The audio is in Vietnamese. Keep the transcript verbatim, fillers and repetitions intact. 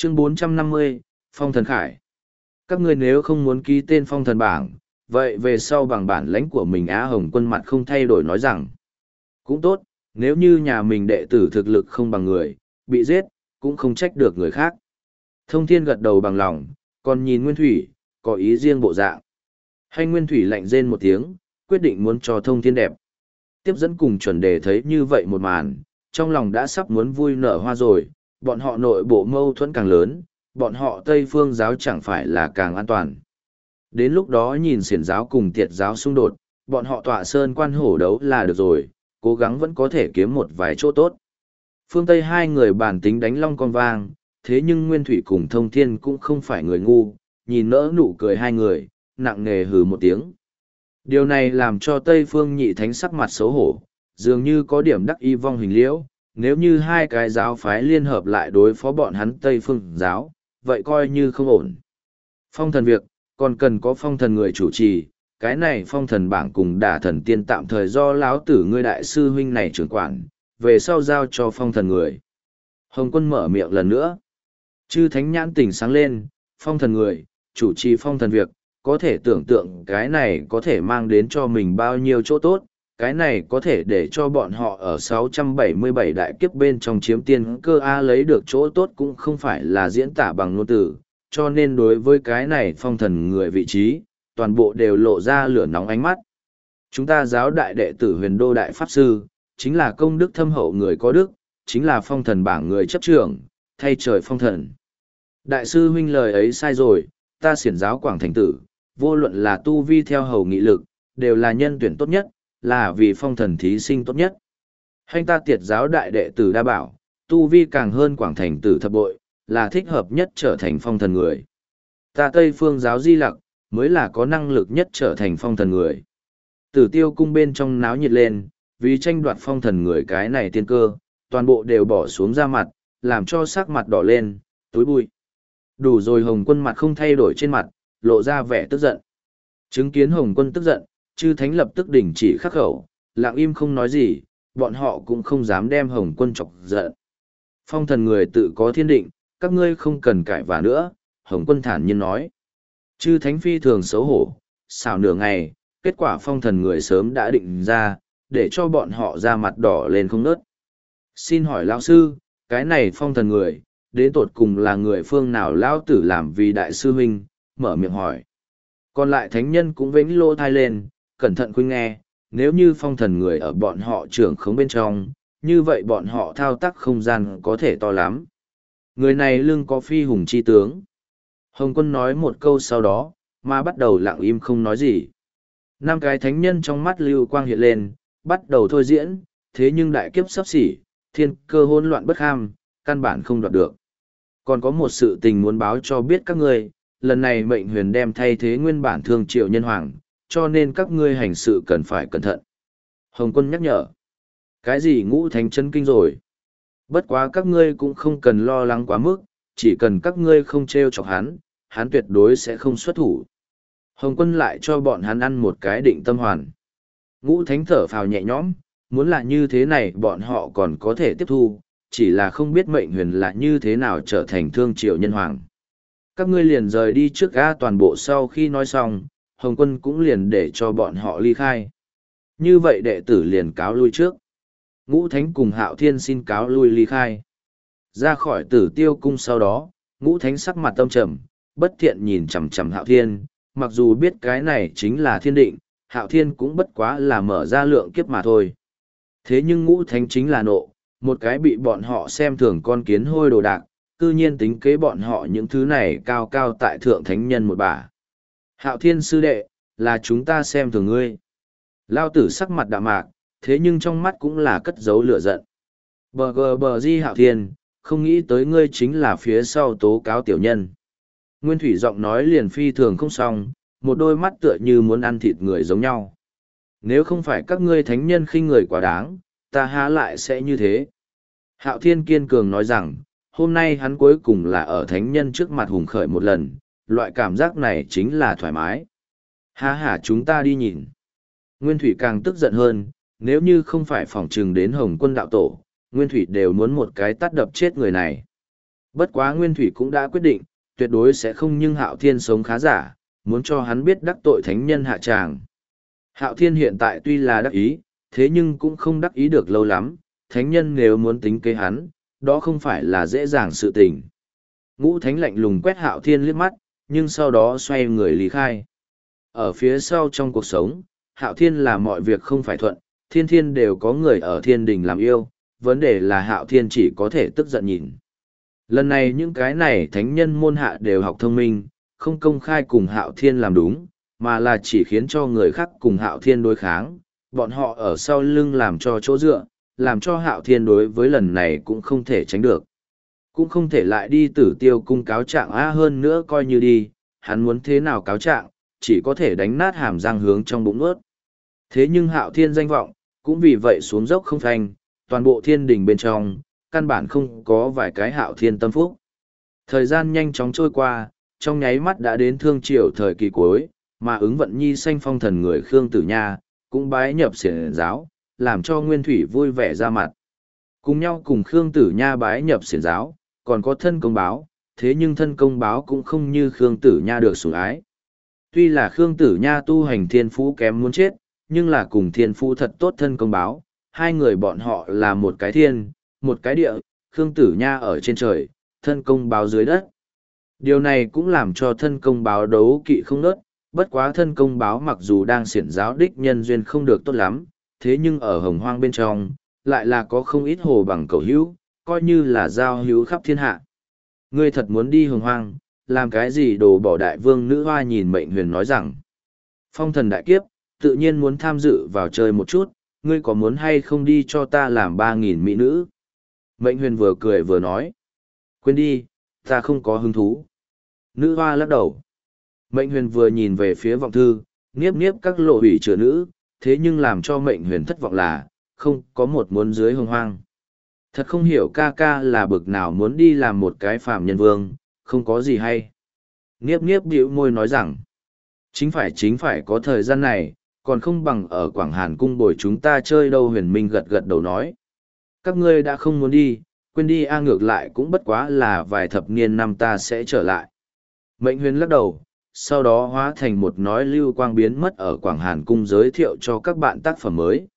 Chương bốn trăm năm mươi, Phong Thần Khải. Các ngươi nếu không muốn ký tên Phong Thần bảng, vậy về sau bằng bản lãnh của mình Á Hồng Quân mặt không thay đổi nói rằng. Cũng tốt, nếu như nhà mình đệ tử thực lực không bằng người, bị giết, cũng không trách được người khác. Thông Thiên gật đầu bằng lòng, còn nhìn Nguyên Thủy, có ý riêng bộ dạng. Hay Nguyên Thủy lạnh rên một tiếng, quyết định muốn cho Thông Thiên đẹp. Tiếp dẫn cùng chuẩn đề thấy như vậy một màn, trong lòng đã sắp muốn vui nở hoa rồi, bọn họ nội bộ mâu thuẫn càng lớn, bọn họ Tây Phương giáo chẳng phải là càng an toàn. Đến lúc đó nhìn xiển giáo cùng tiệt giáo xung đột, bọn họ tọa sơn quan hổ đấu là được rồi, cố gắng vẫn có thể kiếm một vài chỗ tốt. Phương Tây hai người bàn tính đánh long con vang, thế nhưng Nguyên Thủy cùng Thông Thiên cũng không phải người ngu, nhìn nỡ nụ cười hai người, nặng nề hừ một tiếng. Điều này làm cho Tây Phương Nhị Thánh sắc mặt xấu hổ, dường như có điểm đắc y vong hình liễu, nếu như hai cái giáo phái liên hợp lại đối phó bọn hắn Tây Phương giáo, vậy coi như không ổn. Phong thần việc, còn cần có phong thần người chủ trì, cái này phong thần bảng cùng đả thần tiên tạm thời do lão tử ngươi đại sư huynh này trưởng quản, về sau giao cho phong thần người. Hồng Quân mở miệng lần nữa. Chư thánh nhãn tỉnh sáng lên, phong thần người, chủ trì phong thần việc, có thể tưởng tượng cái này có thể mang đến cho mình bao nhiêu chỗ tốt, cái này có thể để cho bọn họ ở sáu trăm bảy mươi bảy đại kiếp bên trong chiếm tiên cơ A lấy được chỗ tốt cũng không phải là diễn tả bằng ngôn từ, cho nên đối với cái này phong thần người vị trí, toàn bộ đều lộ ra lửa nóng ánh mắt. Chúng ta giáo đại đệ tử huyền đô đại pháp sư, chính là công đức thâm hậu người có đức, chính là phong thần bảng người chấp trưởng, thay trời phong thần. Đại sư huynh lời ấy sai rồi, ta xiển giáo Quảng Thành Tử, vô luận là tu vi theo hầu nghị lực, đều là nhân tuyển tốt nhất, là vì phong thần thí sinh tốt nhất. Hành ta tiệt giáo đại đệ tử đa bảo, tu vi càng hơn Quảng Thành Tử thập bội, là thích hợp nhất trở thành phong thần người. Ta Tây Phương giáo Di Lặc, mới là có năng lực nhất trở thành phong thần người. Tử Tiêu cung bên trong náo nhiệt lên, vì tranh đoạt phong thần người cái này tiên cơ, toàn bộ đều bỏ xuống ra mặt, làm cho sắc mặt đỏ lên, túi bụi. Đủ rồi. Hồng Quân mặt không thay đổi trên mặt, lộ ra vẻ tức giận. Chứng kiến Hồng Quân tức giận, chư thánh lập tức đình chỉ khắc khẩu, lặng im không nói gì, bọn họ cũng không dám đem Hồng Quân chọc giận. Phong thần người tự có thiên định, các ngươi không cần cãi vã nữa, Hồng Quân thản nhiên nói. Chư thánh phi thường xấu hổ, xảo nửa ngày, kết quả phong thần người sớm đã định ra, để cho bọn họ ra mặt đỏ lên không nớt. Xin hỏi lão sư, cái này phong thần người, đến tột cùng là người phương nào lão tử làm vì đại sư huynh, mở miệng hỏi. Còn lại thánh nhân cũng vĩnh lô thai lên, cẩn thận khuyên nghe, nếu như phong thần người ở bọn họ trưởng khống bên trong, như vậy bọn họ thao tác không gian có thể to lắm. Người này lưng có phi hùng chi tướng. Hồng Quân nói một câu sau đó, mà bắt đầu lặng im không nói gì. Năm cái thánh nhân trong mắt lưu quang hiện lên, bắt đầu thôi diễn, thế nhưng đại kiếp sắp xỉ, thiên cơ hỗn loạn bất ham, căn bản không đoạt được. Còn có một sự tình muốn báo cho biết các ngươi, lần này mệnh huyền đem thay thế nguyên bản thương triệu nhân hoàng, cho nên các ngươi hành sự cần phải cẩn thận. Hồng Quân nhắc nhở. Cái gì ngũ thánh chân kinh rồi? Bất quá các ngươi cũng không cần lo lắng quá mức, chỉ cần các ngươi không trêu chọc hắn, hắn tuyệt đối sẽ không xuất thủ. Hồng Quân lại cho bọn hắn ăn một cái định tâm hoàn. Ngũ thánh thở phào nhẹ nhõm, muốn là như thế này bọn họ còn có thể tiếp thu, chỉ là không biết mệnh huyền là như thế nào trở thành thương triệu nhân hoàng. Các ngươi liền rời đi trước ga toàn bộ. Sau khi nói xong, Hồng Quân cũng liền để cho bọn họ ly khai. Như vậy đệ tử liền cáo lui trước. Ngũ thánh cùng Hạo Thiên xin cáo lui ly khai. Ra khỏi Tử Tiêu cung sau đó, Ngũ thánh sắc mặt âm trầm, bất thiện nhìn chằm chằm Hạo Thiên, mặc dù biết cái này chính là thiên định, Hạo Thiên cũng bất quá là mở ra lượng kiếp mà thôi. Thế nhưng Ngũ thánh chính là nộ, một cái bị bọn họ xem thường con kiến hôi đồ đạc, cư nhiên tính kế bọn họ những thứ này cao cao tại thượng thánh nhân một bả. Hạo Thiên sư đệ, là chúng ta xem thường ngươi. Lao tử sắc mặt đạm mạc, thế nhưng trong mắt cũng là cất giấu lửa giận. Bờ gờ bờ di Hạo Thiên, không nghĩ tới ngươi chính là phía sau tố cáo tiểu nhân. Nguyên Thủy giọng nói liền phi thường không xong, một đôi mắt tựa như muốn ăn thịt người giống nhau. Nếu không phải các ngươi thánh nhân khinh người quá đáng, ta há lại sẽ như thế. Hạo Thiên kiên cường nói rằng, hôm nay hắn cuối cùng là ở thánh nhân trước mặt hùng khởi một lần, loại cảm giác này chính là thoải mái. Ha ha, chúng ta đi nhìn. Nguyên Thủy càng tức giận hơn, nếu như không phải phỏng trừng đến Hồng Quân đạo tổ, Nguyên Thủy đều muốn một cái tát đập chết người này. Bất quá Nguyên Thủy cũng đã quyết định, tuyệt đối sẽ không nhưng Hạo Thiên sống khá giả, muốn cho hắn biết đắc tội thánh nhân hạ tràng. Hạo Thiên hiện tại tuy là đắc ý, thế nhưng cũng không đắc ý được lâu lắm, thánh nhân nếu muốn tính kế hắn, đó không phải là dễ dàng sự tình. Ngũ Thánh lạnh lùng quét Hạo Thiên liếc mắt, nhưng sau đó xoay người lý khai. Ở phía sau trong cuộc sống, Hạo Thiên là mọi việc không phải thuận, thiên thiên đều có người ở thiên đình làm yêu, vấn đề là Hạo Thiên chỉ có thể tức giận nhìn. Lần này những cái này thánh nhân môn hạ đều học thông minh, không công khai cùng Hạo Thiên làm đúng, mà là chỉ khiến cho người khác cùng Hạo Thiên đối kháng, bọn họ ở sau lưng làm cho chỗ dựa, làm cho Hạo Thiên đối với lần này cũng không thể tránh được. Cũng không thể lại đi Tử Tiêu cung cáo trạng a hơn nữa coi như đi, hắn muốn thế nào cáo trạng, chỉ có thể đánh nát hàm răng hướng trong bụng ướt. Thế nhưng Hạo Thiên danh vọng, cũng vì vậy xuống dốc không thành, toàn bộ thiên đình bên trong, căn bản không có vài cái Hạo Thiên tâm phúc. Thời gian nhanh chóng trôi qua, trong nháy mắt đã đến thương triều thời kỳ cuối, mà ứng vận nhi sanh phong thần người Khương Tử Nha, cũng bái nhập xiển giáo, làm cho Nguyên Thủy vui vẻ ra mặt. Cùng nhau cùng Khương Tử Nha bái nhập xiển giáo, còn có thân công báo, thế nhưng thân công báo cũng không như Khương Tử Nha được sủng ái. Tuy là Khương Tử Nha tu hành thiên phú kém muốn chết, nhưng là cùng thiên phú thật tốt thân công báo, hai người bọn họ là một cái thiên, một cái địa, Khương Tử Nha ở trên trời, thân công báo dưới đất. Điều này cũng làm cho thân công báo đấu kỵ không nớt, bất quá thân công báo mặc dù đang xiển giáo đích nhân duyên không được tốt lắm, thế nhưng ở hồng hoang bên trong, lại là có không ít hồ bằng cầu hữu, coi như là giao hữu khắp thiên hạ. Ngươi thật muốn đi hồng hoang, làm cái gì đồ bỏ đại vương nữ hoa nhìn mệnh huyền nói rằng. Phong thần đại kiếp, tự nhiên muốn tham dự vào chơi một chút, ngươi có muốn hay không đi cho ta làm ba nghìn mỹ nữ? Mệnh huyền vừa cười vừa nói. Quên đi, ta không có hứng thú. Nữ hoa lắc đầu. Mệnh huyền vừa nhìn về phía vọng thư, niếp niếp các lộ hủy chữa nữ, thế nhưng làm cho mệnh huyền thất vọng là, không có một muốn dưới hồng hoang. Thật không hiểu ca ca là bực nào muốn đi làm một cái phàm nhân vương, không có gì hay. Niếp niếp bĩu môi nói rằng, chính phải chính phải có thời gian này, còn không bằng ở Quảng Hàn cung bồi chúng ta chơi đâu. Huyền Minh gật gật đầu nói. Các ngươi đã không muốn đi, quên đi a ngược lại cũng bất quá là vài thập niên năm ta sẽ trở lại. Mệnh huyền lắc đầu, sau đó hóa thành một nói lưu quang biến mất ở Quảng Hàn cung giới thiệu cho các bạn tác phẩm mới.